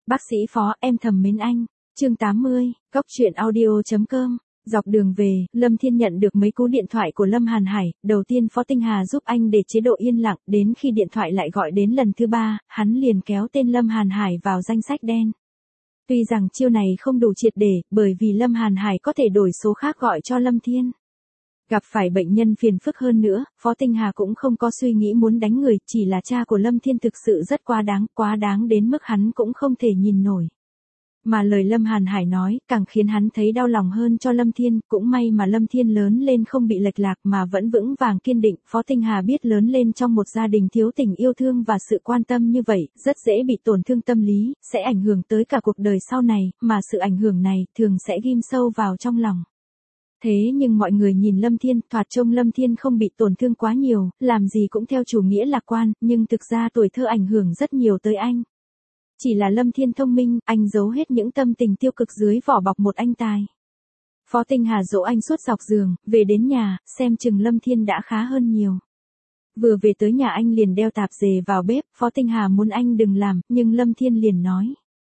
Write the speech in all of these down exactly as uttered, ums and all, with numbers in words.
Bác sĩ Phó, em thầm mến anh. Chương tám mươi, Góc truyện audio.com. Dọc đường về, Lâm Thiên nhận được mấy cú điện thoại của Lâm Hàn Hải, đầu tiên Phó Tinh Hà giúp anh để chế độ yên lặng, đến khi điện thoại lại gọi đến lần thứ ba, hắn liền kéo tên Lâm Hàn Hải vào danh sách đen. Tuy rằng chiêu này không đủ triệt để, bởi vì Lâm Hàn Hải có thể đổi số khác gọi cho Lâm Thiên. Gặp phải bệnh nhân phiền phức hơn nữa, Phó Tinh Hà cũng không có suy nghĩ muốn đánh người, chỉ là cha của Lâm Thiên thực sự rất quá đáng, quá đáng đến mức hắn cũng không thể nhìn nổi. Mà lời Lâm Hàn Hải nói, càng khiến hắn thấy đau lòng hơn cho Lâm Thiên, cũng may mà Lâm Thiên lớn lên không bị lệch lạc mà vẫn vững vàng kiên định. Phó Tinh Hà biết lớn lên trong một gia đình thiếu tình yêu thương và sự quan tâm như vậy, rất dễ bị tổn thương tâm lý, sẽ ảnh hưởng tới cả cuộc đời sau này, mà sự ảnh hưởng này thường sẽ ghim sâu vào trong lòng. Thế nhưng mọi người nhìn Lâm Thiên, thoạt trông Lâm Thiên không bị tổn thương quá nhiều, làm gì cũng theo chủ nghĩa lạc quan, nhưng thực ra tuổi thơ ảnh hưởng rất nhiều tới anh. Chỉ là Lâm Thiên thông minh, anh giấu hết những tâm tình tiêu cực dưới vỏ bọc một anh tài. Phó Tinh Hà dỗ anh suốt dọc giường, về đến nhà, xem chừng Lâm Thiên đã khá hơn nhiều. Vừa về tới nhà anh liền đeo tạp dề vào bếp, Phó Tinh Hà muốn anh đừng làm, nhưng Lâm Thiên liền nói.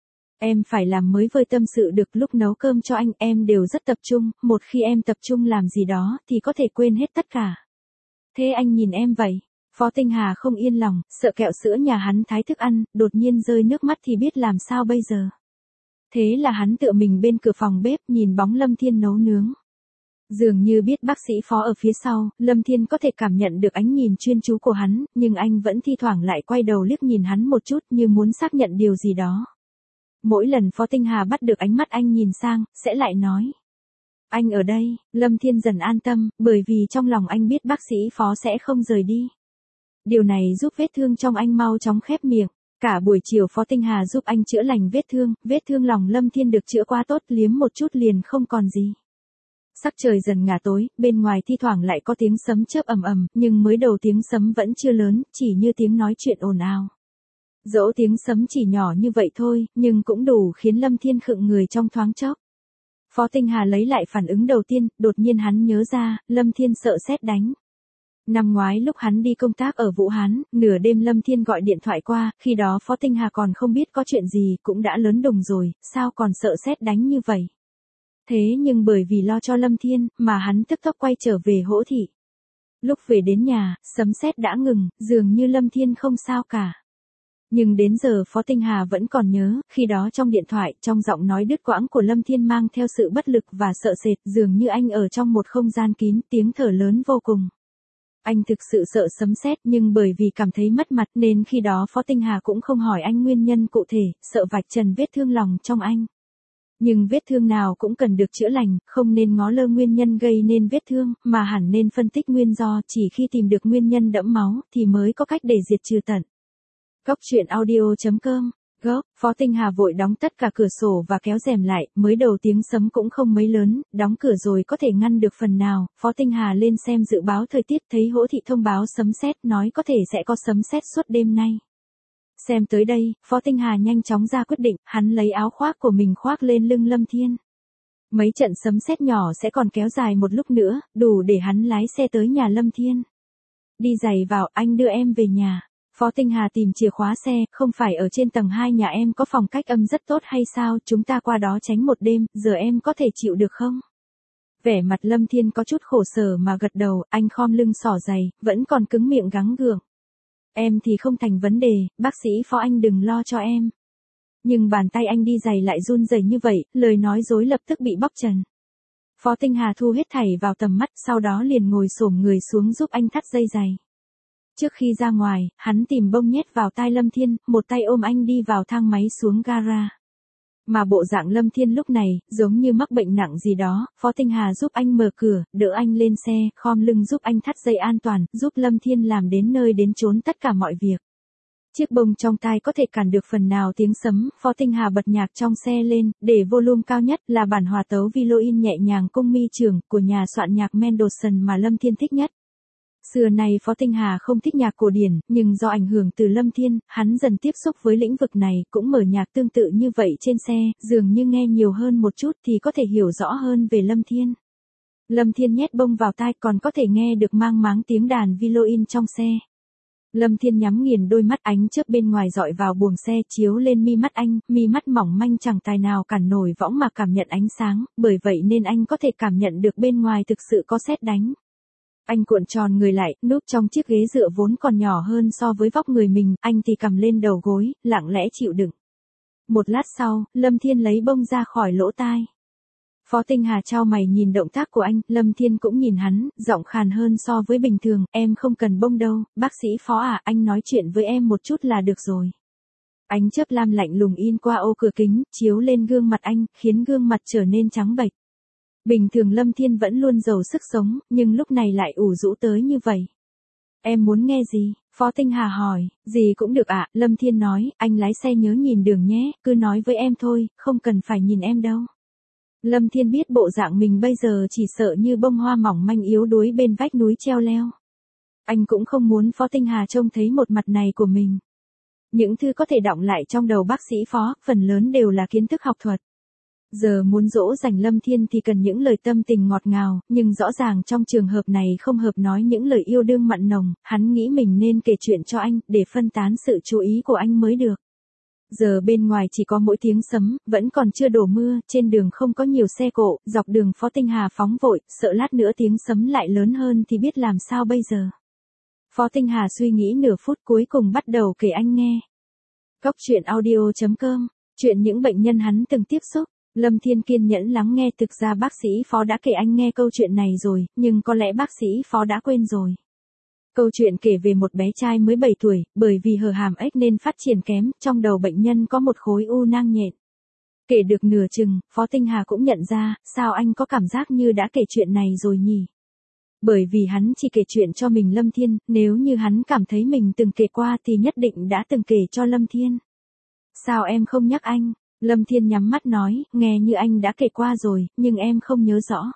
Em phải làm mới vơi tâm sự được, lúc nấu cơm cho anh em đều rất tập trung, một khi em tập trung làm gì đó thì có thể quên hết tất cả. Thế anh nhìn em vậy. Phó Tinh Hà không yên lòng, sợ kẹo sữa nhà hắn thái thức ăn, đột nhiên rơi nước mắt thì biết làm sao bây giờ. Thế là hắn tựa mình bên cửa phòng bếp nhìn bóng Lâm Thiên nấu nướng. Dường như biết bác sĩ Phó ở phía sau, Lâm Thiên có thể cảm nhận được ánh nhìn chuyên chú của hắn, nhưng anh vẫn thi thoảng lại quay đầu liếc nhìn hắn một chút như muốn xác nhận điều gì đó. Mỗi lần Phó Tinh Hà bắt được ánh mắt anh nhìn sang, sẽ lại nói. Anh ở đây, Lâm Thiên dần an tâm, bởi vì trong lòng anh biết bác sĩ Phó sẽ không rời đi. Điều này giúp vết thương trong anh mau chóng khép miệng. Cả buổi chiều Phó Tinh Hà giúp anh chữa lành vết thương, vết thương lòng Lâm Thiên được chữa quá tốt, liếm một chút liền không còn gì. Sắc trời dần ngả tối, bên ngoài thi thoảng lại có tiếng sấm chớp ầm ầm, nhưng mới đầu tiếng sấm vẫn chưa lớn, chỉ như tiếng nói chuyện ồn ào. Dẫu tiếng sấm chỉ nhỏ như vậy thôi, nhưng cũng đủ khiến Lâm Thiên khựng người trong thoáng chốc. Phó Tinh Hà lấy lại phản ứng đầu tiên, đột nhiên hắn nhớ ra, Lâm Thiên sợ sét đánh. Năm ngoái lúc hắn đi công tác ở Vũ Hán, nửa đêm Lâm Thiên gọi điện thoại qua, khi đó Phó Tinh Hà còn không biết có chuyện gì, cũng đã lớn đùng rồi, sao còn sợ sét đánh như vậy. Thế nhưng bởi vì lo cho Lâm Thiên, mà hắn tức tốc quay trở về Hỗ Thị. Lúc về đến nhà, sấm sét đã ngừng, dường như Lâm Thiên không sao cả. Nhưng đến giờ Phó Tinh Hà vẫn còn nhớ, khi đó trong điện thoại, trong giọng nói đứt quãng của Lâm Thiên mang theo sự bất lực và sợ sệt, dường như anh ở trong một không gian kín, tiếng thở lớn vô cùng. Anh thực sự sợ sấm sét, nhưng bởi vì cảm thấy mất mặt nên khi đó Phó Tinh Hà cũng không hỏi anh nguyên nhân cụ thể, sợ vạch trần vết thương lòng trong anh. Nhưng vết thương nào cũng cần được chữa lành, không nên ngó lơ nguyên nhân gây nên vết thương, mà hẳn nên phân tích nguyên do, chỉ khi tìm được nguyên nhân đẫm máu, thì mới có cách để diệt trừ tận. Góc truyện audio.com. Góc, Phó Tinh Hà vội đóng tất cả cửa sổ và kéo rèm lại, mới đầu tiếng sấm cũng không mấy lớn, đóng cửa rồi có thể ngăn được phần nào. Phó Tinh Hà lên xem dự báo thời tiết, thấy Hỗ Thị thông báo sấm sét, nói có thể sẽ có sấm sét suốt đêm nay. Xem tới đây, Phó Tinh Hà nhanh chóng ra quyết định, hắn lấy áo khoác của mình khoác lên lưng Lâm Thiên. Mấy trận sấm sét nhỏ sẽ còn kéo dài một lúc nữa, đủ để hắn lái xe tới nhà Lâm Thiên. Đi giày vào, anh đưa em về nhà. Phó Tinh Hà tìm chìa khóa xe, không phải ở trên tầng hai nhà em có phòng cách âm rất tốt hay sao, chúng ta qua đó tránh một đêm, giờ em có thể chịu được không? Vẻ mặt Lâm Thiên có chút khổ sở mà gật đầu, anh khom lưng xỏ giày, vẫn còn cứng miệng gắng gượng. Em thì không thành vấn đề, bác sĩ Phó anh đừng lo cho em. Nhưng bàn tay anh đi giày lại run rẩy như vậy, lời nói dối lập tức bị bóc trần. Phó Tinh Hà thu hết thảy vào tầm mắt, sau đó liền ngồi xổm người xuống giúp anh thắt dây giày. Trước khi ra ngoài, hắn tìm bông nhét vào tai Lâm Thiên, một tay ôm anh đi vào thang máy xuống gara. Mà bộ dạng Lâm Thiên lúc này, giống như mắc bệnh nặng gì đó, Phó Tinh Hà giúp anh mở cửa, đỡ anh lên xe, khom lưng giúp anh thắt dây an toàn, giúp Lâm Thiên làm đến nơi đến chốn tất cả mọi việc. Chiếc bông trong tai có thể cản được phần nào tiếng sấm, Phó Tinh Hà bật nhạc trong xe lên, để volume cao nhất là bản hòa tấu violin nhẹ nhàng cung mi trường của nhà soạn nhạc Mendelssohn mà Lâm Thiên thích nhất. Xưa nay Phó Tinh Hà không thích nhạc cổ điển, nhưng do ảnh hưởng từ Lâm Thiên, hắn dần tiếp xúc với lĩnh vực này, cũng mở nhạc tương tự như vậy trên xe, dường như nghe nhiều hơn một chút thì có thể hiểu rõ hơn về Lâm Thiên. Lâm Thiên nhét bông vào tai còn có thể nghe được mang máng tiếng đàn violin trong xe. Lâm Thiên nhắm nghiền đôi mắt, ánh chớp bên ngoài dọi vào buồng xe chiếu lên mi mắt anh, mi mắt mỏng manh chẳng tài nào cản nổi võng mà cảm nhận ánh sáng, bởi vậy nên anh có thể cảm nhận được bên ngoài thực sự có sét đánh. Anh cuộn tròn người lại, núp trong chiếc ghế dựa vốn còn nhỏ hơn so với vóc người mình, anh thì cầm lên đầu gối, lặng lẽ chịu đựng. Một lát sau, Lâm Thiên lấy bông ra khỏi lỗ tai. Phó Tinh Hà chau mày nhìn động tác của anh, Lâm Thiên cũng nhìn hắn, giọng khàn hơn so với bình thường, em không cần bông đâu, bác sĩ Phó à, anh nói chuyện với em một chút là được rồi. Ánh chớp lam lạnh lùng in qua ô cửa kính, chiếu lên gương mặt anh, khiến gương mặt trở nên trắng bệch. Bình thường Lâm Thiên vẫn luôn giàu sức sống, nhưng lúc này lại ủ rũ tới như vậy. Em muốn nghe gì? Phó Tinh Hà hỏi, gì cũng được ạ, à? Lâm Thiên nói, anh lái xe nhớ nhìn đường nhé, cứ nói với em thôi, không cần phải nhìn em đâu. Lâm Thiên biết bộ dạng mình bây giờ chỉ sợ như bông hoa mỏng manh yếu đuối bên vách núi treo leo. Anh cũng không muốn Phó Tinh Hà trông thấy một mặt này của mình. Những thứ có thể đọng lại trong đầu bác sĩ Phó, phần lớn đều là kiến thức học thuật. Giờ muốn dỗ dành Lâm Thiên thì cần những lời tâm tình ngọt ngào, nhưng rõ ràng trong trường hợp này không hợp nói những lời yêu đương mặn nồng, hắn nghĩ mình nên kể chuyện cho anh, để phân tán sự chú ý của anh mới được. Giờ bên ngoài chỉ có mỗi tiếng sấm, vẫn còn chưa đổ mưa, trên đường không có nhiều xe cộ, dọc đường Phó Tinh Hà phóng vội, sợ lát nữa tiếng sấm lại lớn hơn thì biết làm sao bây giờ. Phó Tinh Hà suy nghĩ nửa phút cuối cùng bắt đầu kể anh nghe. Cóc truyện audio chấm com, chuyện những bệnh nhân hắn từng tiếp xúc. Lâm Thiên kiên nhẫn lắng nghe, thực ra bác sĩ Phó đã kể anh nghe câu chuyện này rồi, nhưng có lẽ bác sĩ Phó đã quên rồi. Câu chuyện kể về một bé trai mới bảy tuổi, bởi vì hở hàm ếch nên phát triển kém, trong đầu bệnh nhân có một khối u nang nhện. Kể được nửa chừng, Phó Tinh Hà cũng nhận ra, sao anh có cảm giác như đã kể chuyện này rồi nhỉ? Bởi vì hắn chỉ kể chuyện cho mình Lâm Thiên, nếu như hắn cảm thấy mình từng kể qua thì nhất định đã từng kể cho Lâm Thiên. Sao em không nhắc anh? Lâm Thiên nhắm mắt nói, nghe như anh đã kể qua rồi, nhưng em không nhớ rõ.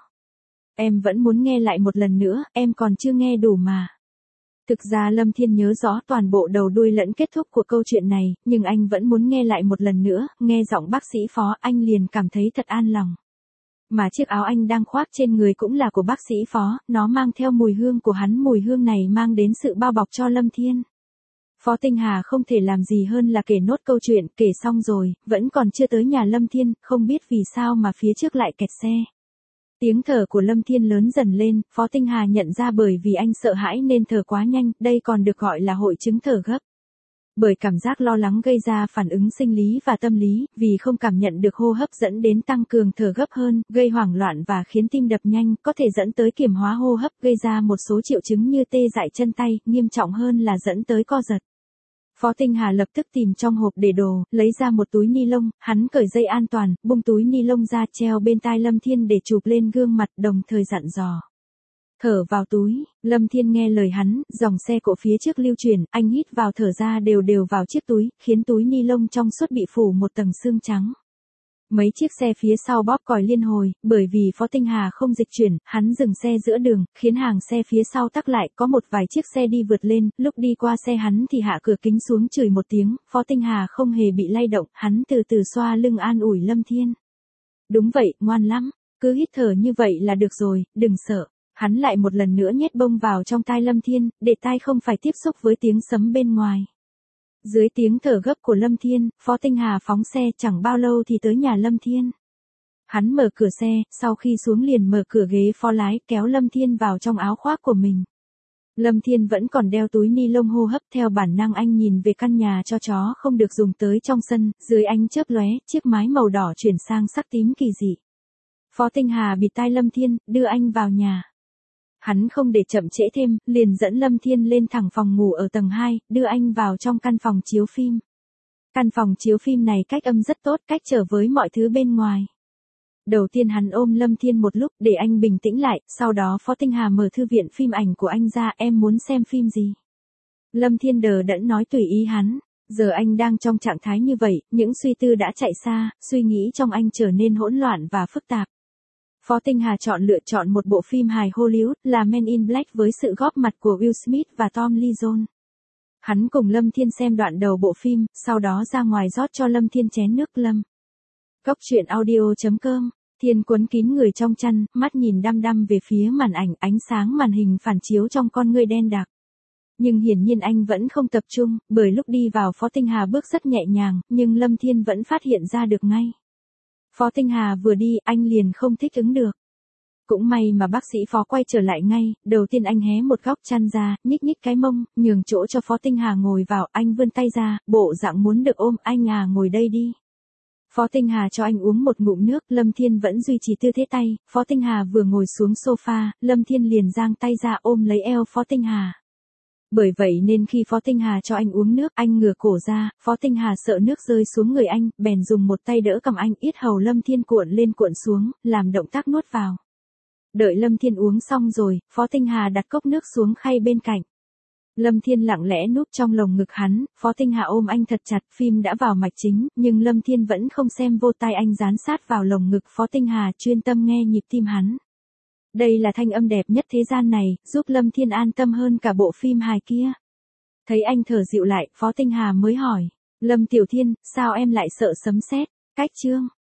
Em vẫn muốn nghe lại một lần nữa, em còn chưa nghe đủ mà. Thực ra Lâm Thiên nhớ rõ toàn bộ đầu đuôi lẫn kết thúc của câu chuyện này, nhưng anh vẫn muốn nghe lại một lần nữa, nghe giọng bác sĩ Phó anh liền cảm thấy thật an lòng. Mà chiếc áo anh đang khoác trên người cũng là của bác sĩ Phó, nó mang theo mùi hương của hắn, mùi hương này mang đến sự bao bọc cho Lâm Thiên. Phó Tinh Hà không thể làm gì hơn là kể nốt câu chuyện, kể xong rồi, vẫn còn chưa tới nhà Lâm Thiên, không biết vì sao mà phía trước lại kẹt xe. Tiếng thở của Lâm Thiên lớn dần lên, Phó Tinh Hà nhận ra bởi vì anh sợ hãi nên thở quá nhanh, đây còn được gọi là hội chứng thở gấp. Bởi cảm giác lo lắng gây ra phản ứng sinh lý và tâm lý, vì không cảm nhận được hô hấp dẫn đến tăng cường thở gấp hơn, gây hoảng loạn và khiến tim đập nhanh, có thể dẫn tới kiềm hóa hô hấp, gây ra một số triệu chứng như tê dại chân tay, nghiêm trọng hơn là dẫn tới co giật. Phó Tinh Hà lập tức tìm trong hộp để đồ, lấy ra một túi ni lông, hắn cởi dây an toàn, bung túi ni lông ra treo bên tai Lâm Thiên để chụp lên gương mặt, đồng thời dặn dò. Thở vào túi, Lâm Thiên nghe lời hắn, dòng xe cộ phía trước lưu chuyển, anh hít vào thở ra đều đều vào chiếc túi, khiến túi ni lông trong suốt bị phủ một tầng sương trắng. Mấy chiếc xe phía sau bóp còi liên hồi, bởi vì Phó Tinh Hà không dịch chuyển, hắn dừng xe giữa đường, khiến hàng xe phía sau tắc lại, có một vài chiếc xe đi vượt lên, lúc đi qua xe hắn thì hạ cửa kính xuống chửi một tiếng, Phó Tinh Hà không hề bị lay động, hắn từ từ xoa lưng an ủi Lâm Thiên. Đúng vậy, ngoan lắm, cứ hít thở như vậy là được rồi, đừng sợ. Hắn lại một lần nữa nhét bông vào trong tai Lâm Thiên, để tai không phải tiếp xúc với tiếng sấm bên ngoài. Dưới tiếng thở gấp của Lâm Thiên, Phó Tinh Hà phóng xe, chẳng bao lâu thì tới nhà Lâm Thiên. Hắn mở cửa xe, sau khi xuống liền mở cửa ghế phó lái, kéo Lâm Thiên vào trong áo khoác của mình. Lâm Thiên vẫn còn đeo túi ni lông, hô hấp theo bản năng anh nhìn về căn nhà cho chó không được dùng tới trong sân, dưới ánh chớp lóe, chiếc mái màu đỏ chuyển sang sắc tím kỳ dị. Phó Tinh Hà bịt tai Lâm Thiên, đưa anh vào nhà. Hắn không để chậm trễ thêm, liền dẫn Lâm Thiên lên thẳng phòng ngủ ở tầng hai, đưa anh vào trong căn phòng chiếu phim. Căn phòng chiếu phim này cách âm rất tốt, cách trở với mọi thứ bên ngoài. Đầu tiên hắn ôm Lâm Thiên một lúc để anh bình tĩnh lại, sau đó Phó Tinh Hà mở thư viện phim ảnh của anh ra, em muốn xem phim gì? Lâm Thiên đờ đẫn nói tùy ý hắn, giờ anh đang trong trạng thái như vậy, những suy tư đã chạy xa, suy nghĩ trong anh trở nên hỗn loạn và phức tạp. Phó Tinh Hà chọn lựa chọn một bộ phim hài Hollywood là Men in Black với sự góp mặt của Will Smith và Tom Lee Jones. Hắn cùng Lâm Thiên xem đoạn đầu bộ phim, sau đó ra ngoài rót cho Lâm Thiên chén nước lâm. Cóc truyện audio chấm com, Thiên quấn kín người trong chăn, mắt nhìn đăm đăm về phía màn ảnh, ánh sáng màn hình phản chiếu trong con ngươi đen đặc. Nhưng hiển nhiên anh vẫn không tập trung, bởi lúc đi vào Phó Tinh Hà bước rất nhẹ nhàng, nhưng Lâm Thiên vẫn phát hiện ra được ngay. Phó Tinh Hà vừa đi, anh liền không thích ứng được. Cũng may mà bác sĩ Phó quay trở lại ngay, đầu tiên anh hé một góc chăn ra, nhích nhích cái mông, nhường chỗ cho Phó Tinh Hà ngồi vào, anh vươn tay ra, bộ dạng muốn được ôm, anh à ngồi đây đi. Phó Tinh Hà cho anh uống một ngụm nước, Lâm Thiên vẫn duy trì tư thế tay, Phó Tinh Hà vừa ngồi xuống sofa, Lâm Thiên liền giang tay ra ôm lấy eo Phó Tinh Hà. Bởi vậy nên khi Phó Tinh Hà cho anh uống nước, anh ngửa cổ ra, Phó Tinh Hà sợ nước rơi xuống người anh, bèn dùng một tay đỡ cầm anh, yết hầu Lâm Thiên cuộn lên cuộn xuống, làm động tác nuốt vào. Đợi Lâm Thiên uống xong rồi, Phó Tinh Hà đặt cốc nước xuống khay bên cạnh. Lâm Thiên lặng lẽ núp trong lồng ngực hắn, Phó Tinh Hà ôm anh thật chặt, phim đã vào mạch chính, nhưng Lâm Thiên vẫn không xem vô, tai anh dán sát vào lồng ngực Phó Tinh Hà, chuyên tâm nghe nhịp tim hắn. Đây là thanh âm đẹp nhất thế gian này, giúp Lâm Thiên an tâm hơn cả bộ phim hài kia. Thấy anh thở dịu lại, Phó Tinh Hà mới hỏi, Lâm Tiểu Thiên, sao em lại sợ sấm sét? Cách chương